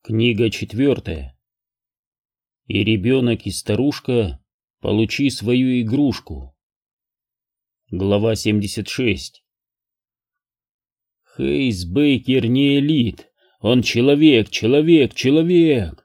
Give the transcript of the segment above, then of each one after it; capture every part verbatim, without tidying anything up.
Книга четвертая. И ребенок, и старушка, получи свою игрушку. Глава семьдесят шесть. Хейс Бейкер не элит, он человек, человек, человек.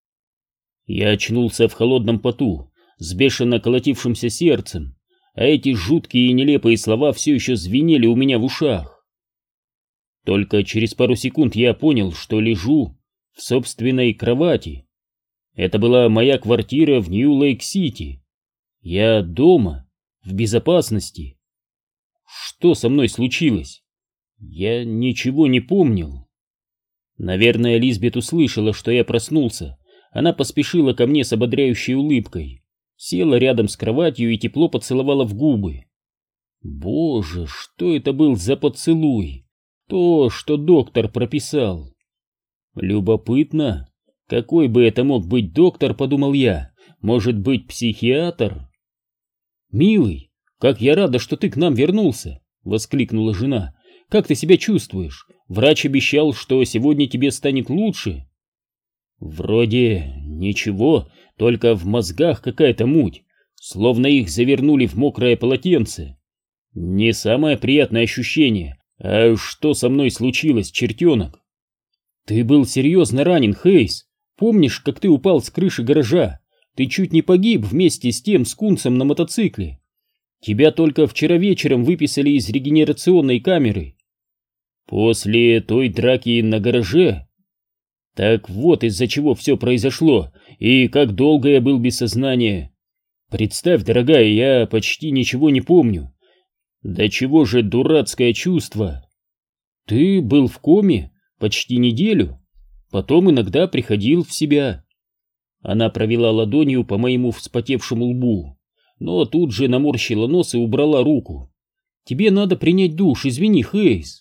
Я очнулся в холодном поту, с бешено колотившимся сердцем, а эти жуткие и нелепые слова все еще звенели у меня в ушах. Только через пару секунд я понял, что лежу в собственной кровати. Это была моя квартира в Нью-Лейк-Сити. Я дома, в безопасности. Что со мной случилось? Я ничего не помнил. Наверное, Лизбет услышала, что я проснулся. Она поспешила ко мне с ободряющей улыбкой, села рядом с кроватью и тепло поцеловала в губы. Боже, что это был за поцелуй? То, что доктор прописал. Любопытно, какой бы это мог быть доктор, подумал я, может быть, психиатр? «Милый, как я рада, что ты к нам вернулся!» — воскликнула жена. «Как ты себя чувствуешь? Врач обещал, что сегодня тебе станет лучше». «Вроде ничего, только в мозгах какая-то муть, словно их завернули в мокрое полотенце. Не самое приятное ощущение. А что со мной случилось, чертенок?» «Ты был серьезно ранен, Хейс. Помнишь, как ты упал с крыши гаража? Ты чуть не погиб вместе с тем скунсом на мотоцикле. Тебя только вчера вечером выписали из регенерационной камеры». «После той драки на гараже?» «Так вот из-за чего все произошло, и как долго я был без сознания. Представь, дорогая, я почти ничего не помню. Да чего же дурацкое чувство. Ты был в коме почти неделю, потом иногда приходил в себя». Она провела ладонью по моему вспотевшему лбу, но тут же наморщила нос и убрала руку. «Тебе надо принять душ, извини, Хейс».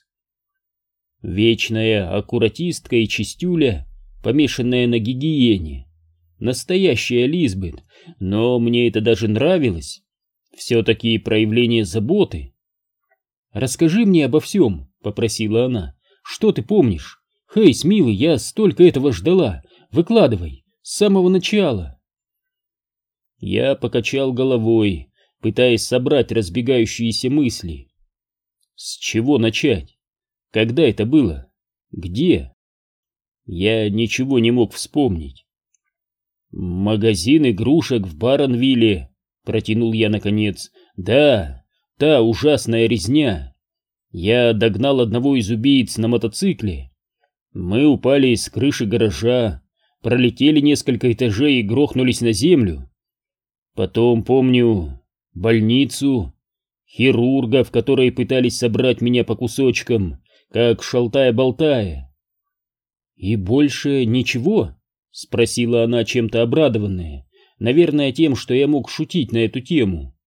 Вечная аккуратистка и чистюля, помешанная на гигиене. Настоящая Лизбет, но мне это даже нравилось. Все-таки проявление заботы. «Расскажи мне обо всем», — попросила она. «Что ты помнишь? Хейс, милый, я столько этого ждала. Выкладывай, с самого начала». Я покачал головой, пытаясь собрать разбегающиеся мысли. С чего начать? Когда это было? Где? Я ничего не мог вспомнить. «Магазин игрушек в Баронвилле», — протянул я наконец. «Да, та ужасная резня. Я догнал одного из убийц на мотоцикле. Мы упали с крыши гаража, пролетели несколько этажей и грохнулись на землю. Потом помню больницу, хирургов, которые пытались собрать меня по кусочкам, как шалтая-болтая». «И больше ничего?» — спросила она, чем-то обрадованная, наверное, тем, что я мог шутить на эту тему.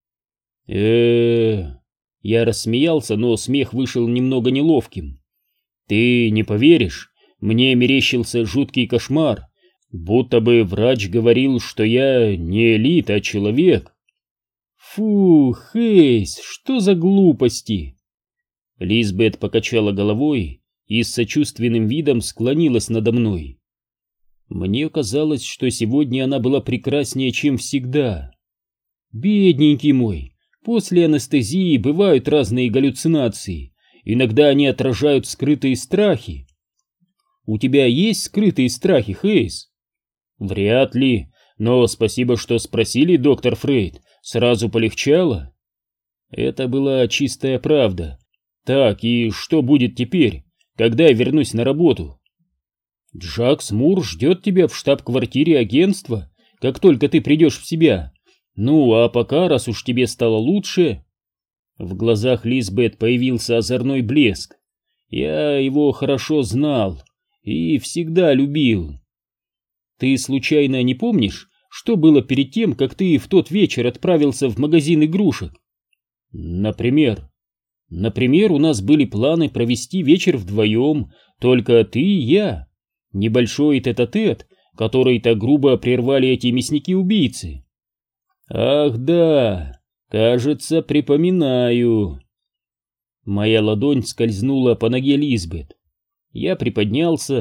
э Я рассмеялся, но смех вышел немного неловким. «Ты не поверишь, мне мерещился жуткий кошмар, будто бы врач говорил, что я не элит, а человек». «Фу, Хейс, что за глупости?» Лизбет покачала головой и с сочувственным видом склонилась надо мной. Мне казалось, что сегодня она была прекраснее, чем всегда. «Бедненький мой, после анестезии бывают разные галлюцинации, иногда они отражают скрытые страхи. У тебя есть скрытые страхи, Хейс?» «Вряд ли, но спасибо, что спросили, доктор Фрейд, сразу полегчало». Это была чистая правда. «Так, и что будет теперь, когда я вернусь на работу?» «Джакс Мур ждет тебя в штаб-квартире агентства, как только ты придешь в себя. Ну, а пока, раз уж тебе стало лучше...» В глазах Лизбет появился озорной блеск. Я его хорошо знал и всегда любил. «Ты случайно не помнишь, что было перед тем, как ты в тот вечер отправился в магазин игрушек?» «Например?» «Например, у нас были планы провести вечер вдвоем, только ты и я. Небольшой тет-а-тет, который так грубо прервали эти мясники-убийцы». «Ах да, кажется, припоминаю». Моя ладонь скользнула по ноге Лизбет. Я приподнялся,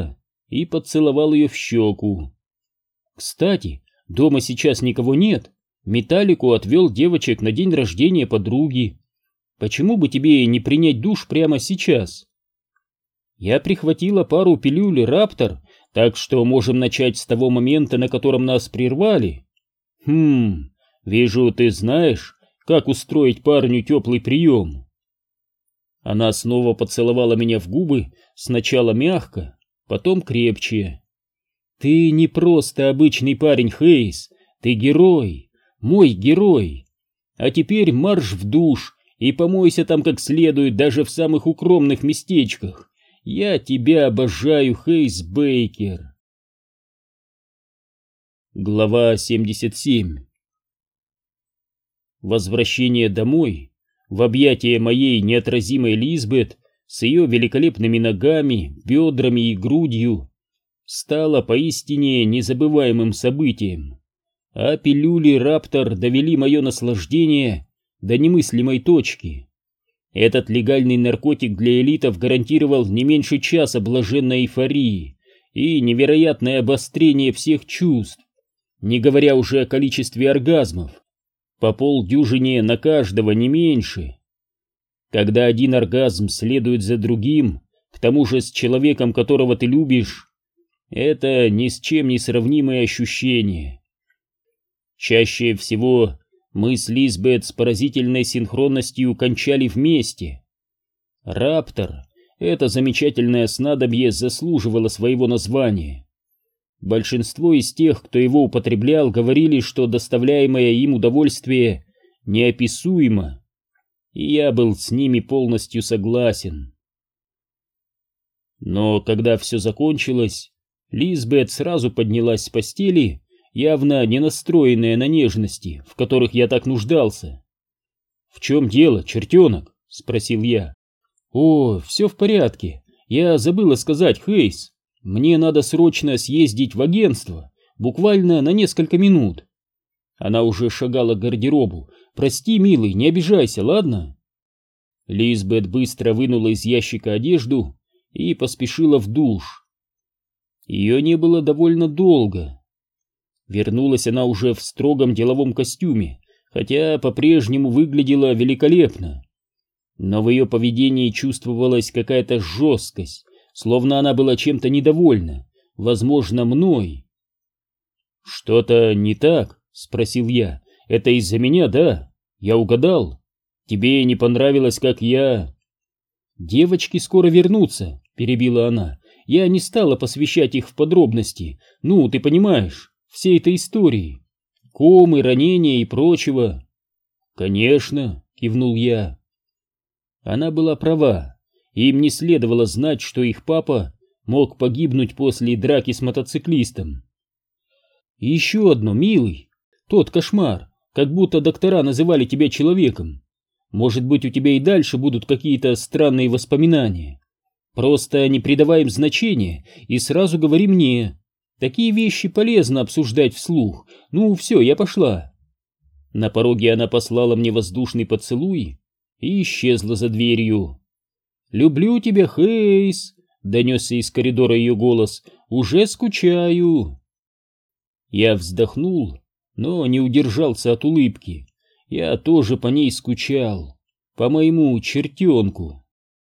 и поцеловал ее в щеку. Кстати, дома сейчас никого нет. Металлику отвел девочек на день рождения подруги. Почему бы тебе не принять душ прямо сейчас? Я прихватила пару пилюль Раптор, так что можем начать с того момента, на котором нас прервали. Хм, вижу, ты знаешь, как устроить парню теплый прием. Она снова поцеловала меня в губы, сначала мягко, потом крепче. Ты не просто обычный парень, Хейс, ты герой, мой герой. А теперь марш в душ и помойся там как следует, даже в самых укромных местечках. Я тебя обожаю, Хейс Бейкер. Глава семьдесят семь. Возвращение домой, в объятия моей неотразимой Лизбет с ее великолепными ногами, бедрами и грудью, стало поистине незабываемым событием, а пилюли Раптор довели мое наслаждение до немыслимой точки. Этот легальный наркотик для элитов гарантировал не меньше часа блаженной эйфории и невероятное обострение всех чувств, не говоря уже о количестве оргазмов, по полдюжине на каждого, не меньше. Когда один оргазм следует за другим, к тому же с человеком, которого ты любишь, это ни с чем не сравнимые ощущения. Чаще всего мы с Лизбет с поразительной синхронностью кончали вместе. Раптор, это замечательное снадобье, заслуживало своего названия. Большинство из тех, кто его употреблял, говорили, что доставляемое им удовольствие неописуемо, и я был с ними полностью согласен. Но когда все закончилось, Лизбет сразу поднялась с постели, явно не настроенная на нежности, в которых я так нуждался. «В чем дело, чертенок?» — спросил я. «О, все в порядке. Я забыла сказать, Хейс. Мне надо срочно съездить в агентство, буквально на несколько минут». Она уже шагала к гардеробу. «Прости, милый, не обижайся, ладно?» Лизбет быстро вынула из ящика одежду и поспешила в душ. Ее не было довольно долго. Вернулась она уже в строгом деловом костюме, хотя по-прежнему выглядела великолепно. Но в ее поведении чувствовалась какая-то жесткость, словно она была чем-то недовольна, возможно, мной. «Что-то не так?» — спросил я. «Это из-за меня, да? Я угадал? Тебе не понравилось, как я...» «Девочки скоро вернутся», — перебила она. «Я не стала посвящать их в подробности. Ну, ты понимаешь, всей этой истории. Комы, ранения и прочего». «Конечно», — кивнул я. Она была права. Им не следовало знать, что их папа мог погибнуть после драки с мотоциклистом. И еще одно, милый. Тот кошмар, как будто доктора называли тебя человеком. Может быть, у тебя и дальше будут какие-то странные воспоминания. Просто не придавай им значения и сразу говори мне. Такие вещи полезно обсуждать вслух. Ну, все, я пошла. На пороге она послала мне воздушный поцелуй и исчезла за дверью. «Люблю тебя, Хейс!» — донесся из коридора ее голос. «Уже скучаю!» Я вздохнул, но не удержался от улыбки. Я тоже по ней скучал, по моему чертенку.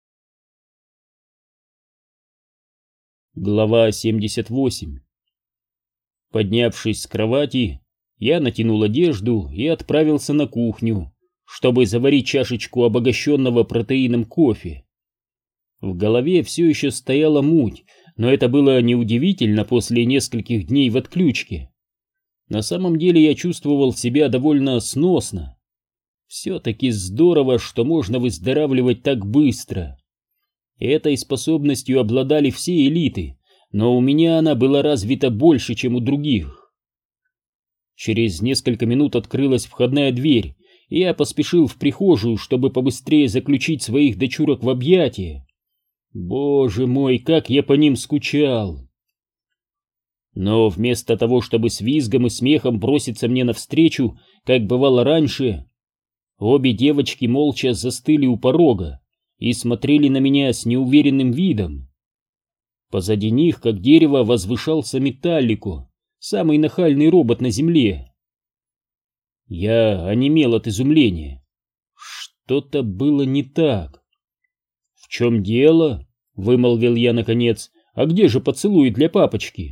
Глава семьдесят восемь. Поднявшись с кровати, я натянул одежду и отправился на кухню, чтобы заварить чашечку обогащенного протеином кофе. В голове все еще стояла муть, но это было неудивительно после нескольких дней в отключке. На самом деле я чувствовал себя довольно сносно. Все-таки здорово, что можно выздоравливать так быстро. Этой способностью обладали все элиты, но у меня она была развита больше, чем у других. Через несколько минут открылась входная дверь, и я поспешил в прихожую, чтобы побыстрее заключить своих дочурок в объятия. Боже мой, как я по ним скучал! Но вместо того, чтобы с визгом и смехом броситься мне навстречу, как бывало раньше, обе девочки молча застыли у порога и смотрели на меня с неуверенным видом. Позади них, как дерево, возвышался Металлико, самый нахальный робот на земле. Я онемел от изумления. Что-то было не так. «В чем дело?» — вымолвил я наконец. «А где же поцелуй для папочки?»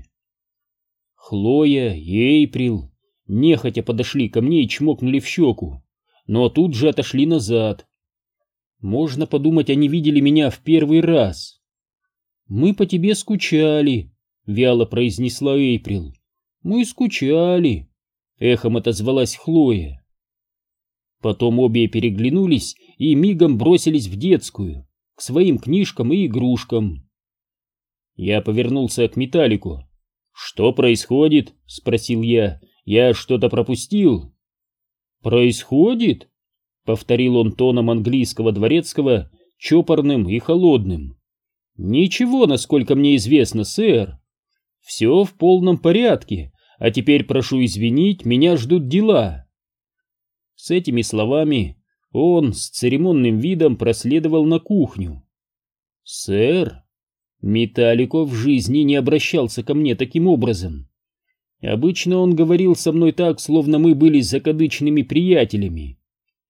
Хлоя и Эйприл нехотя подошли ко мне и чмокнули в щеку, но тут же отошли назад. Можно подумать, они видели меня в первый раз. «Мы по тебе скучали», — вяло произнесла Эйприл. «Мы скучали», — эхом отозвалась Хлоя. Потом обе переглянулись и мигом бросились в детскую, к своим книжкам и игрушкам. Я повернулся к Металлику. «Что происходит?» — спросил я. «Я что-то пропустил?» «Происходит?» — повторил он тоном английского дворецкого, чопорным и холодным. «Ничего, насколько мне известно, сэр. Все в полном порядке, а теперь прошу извинить, меня ждут дела». С этими словами он с церемонным видом проследовал на кухню. «Сэр?» Металлико в жизни не обращался ко мне таким образом. Обычно он говорил со мной так, словно мы были закадычными приятелями.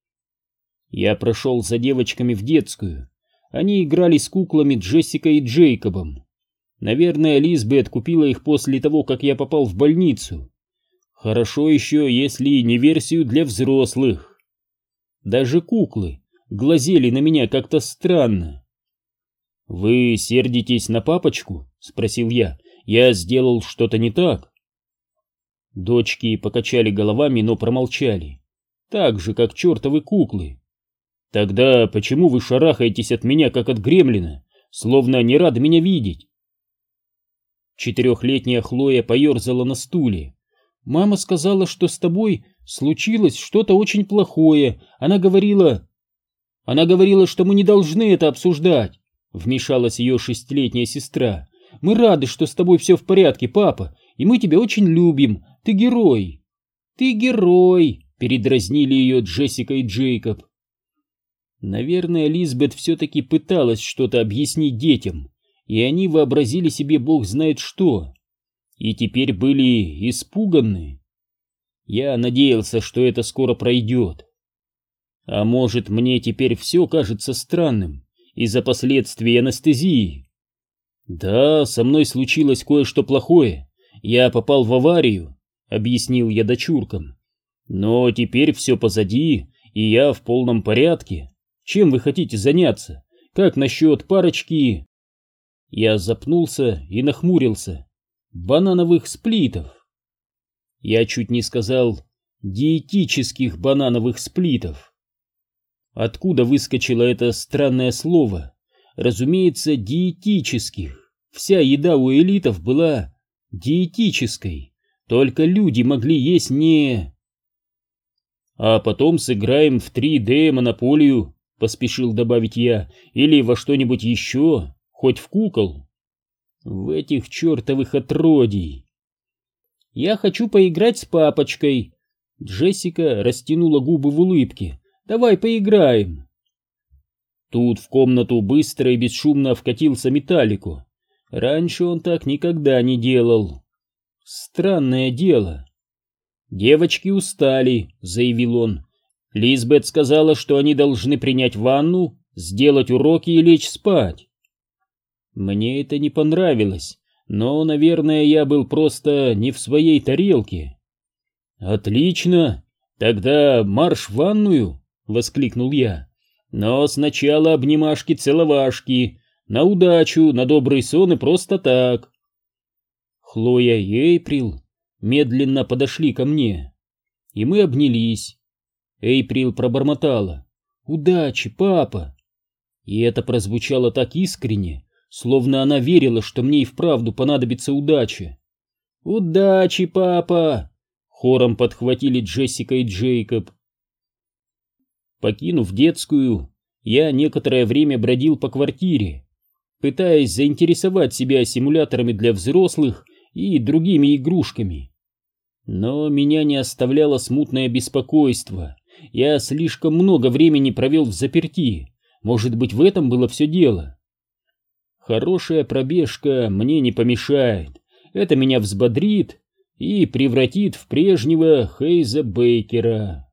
Я прошел за девочками в детскую. Они играли с куклами Джессикой и Джейкобом. Наверное, Лизбет купила их после того, как я попал в больницу. Хорошо еще, если не версию для взрослых. Даже куклы глазели на меня как-то странно. «Вы сердитесь на папочку?» — спросил я. «Я сделал что-то не так?» Дочки покачали головами, но промолчали. Так же, как чертовы куклы. «Тогда почему вы шарахаетесь от меня, как от гремлина, словно не рады меня видеть?» Четырехлетняя Хлоя поерзала на стуле. «Мама сказала, что с тобой случилось что-то очень плохое. Она говорила... Она говорила, что мы не должны это обсуждать», — вмешалась ее шестилетняя сестра. «Мы рады, что с тобой все в порядке, папа, и мы тебя очень любим. Ты герой». «Ты герой», — передразнили ее Джессика и Джейкоб. Наверное, Лизбет все-таки пыталась что-то объяснить детям, и они вообразили себе бог знает что, и теперь были испуганы. Я надеялся, что это скоро пройдет. А может, мне теперь все кажется странным из-за последствий анестезии? Да, со мной случилось кое-что плохое. Я попал в аварию, объяснил я дочуркам. Но теперь все позади, и я в полном порядке. Чем вы хотите заняться? Как насчет парочки...» Я запнулся и нахмурился. «Банановых сплитов». Я чуть не сказал «диетических банановых сплитов». Откуда выскочило это странное слово? Разумеется, диетических. Вся еда у элитов была диетической. Только люди могли есть не... «А потом сыграем в три дэ монополию», — поспешил добавить я, — «или во что-нибудь еще, хоть в кукол». В этих чертовых отродий. «Я хочу поиграть с папочкой». Джессика растянула губы в улыбке. «Давай поиграем». Тут в комнату быстро и бесшумно вкатился Металлико. Раньше он так никогда не делал. Странное дело. «Девочки устали», — заявил он. «Лизбет сказала, что они должны принять ванну, сделать уроки и лечь спать». Мне это не понравилось, но, наверное, я был просто не в своей тарелке. «Отлично! Тогда марш в ванную!» — воскликнул я. «Но сначала обнимашки-целовашки, на удачу, на добрый сон и просто так». Хлоя и Эйприл медленно подошли ко мне, и мы обнялись. Эйприл пробормотала: «Удачи, папа!» И это прозвучало так искренне, словно она верила, что мне и вправду понадобится удача. «Удачи, папа!» — хором подхватили Джессика и Джейкоб. Покинув детскую, я некоторое время бродил по квартире, пытаясь заинтересовать себя симуляторами для взрослых и другими игрушками. Но меня не оставляло смутное беспокойство. Я слишком много времени провел в заперти. Может быть, в этом было все дело. Хорошая пробежка мне не помешает. Это меня взбодрит и превратит в прежнего Хейза Бейкера.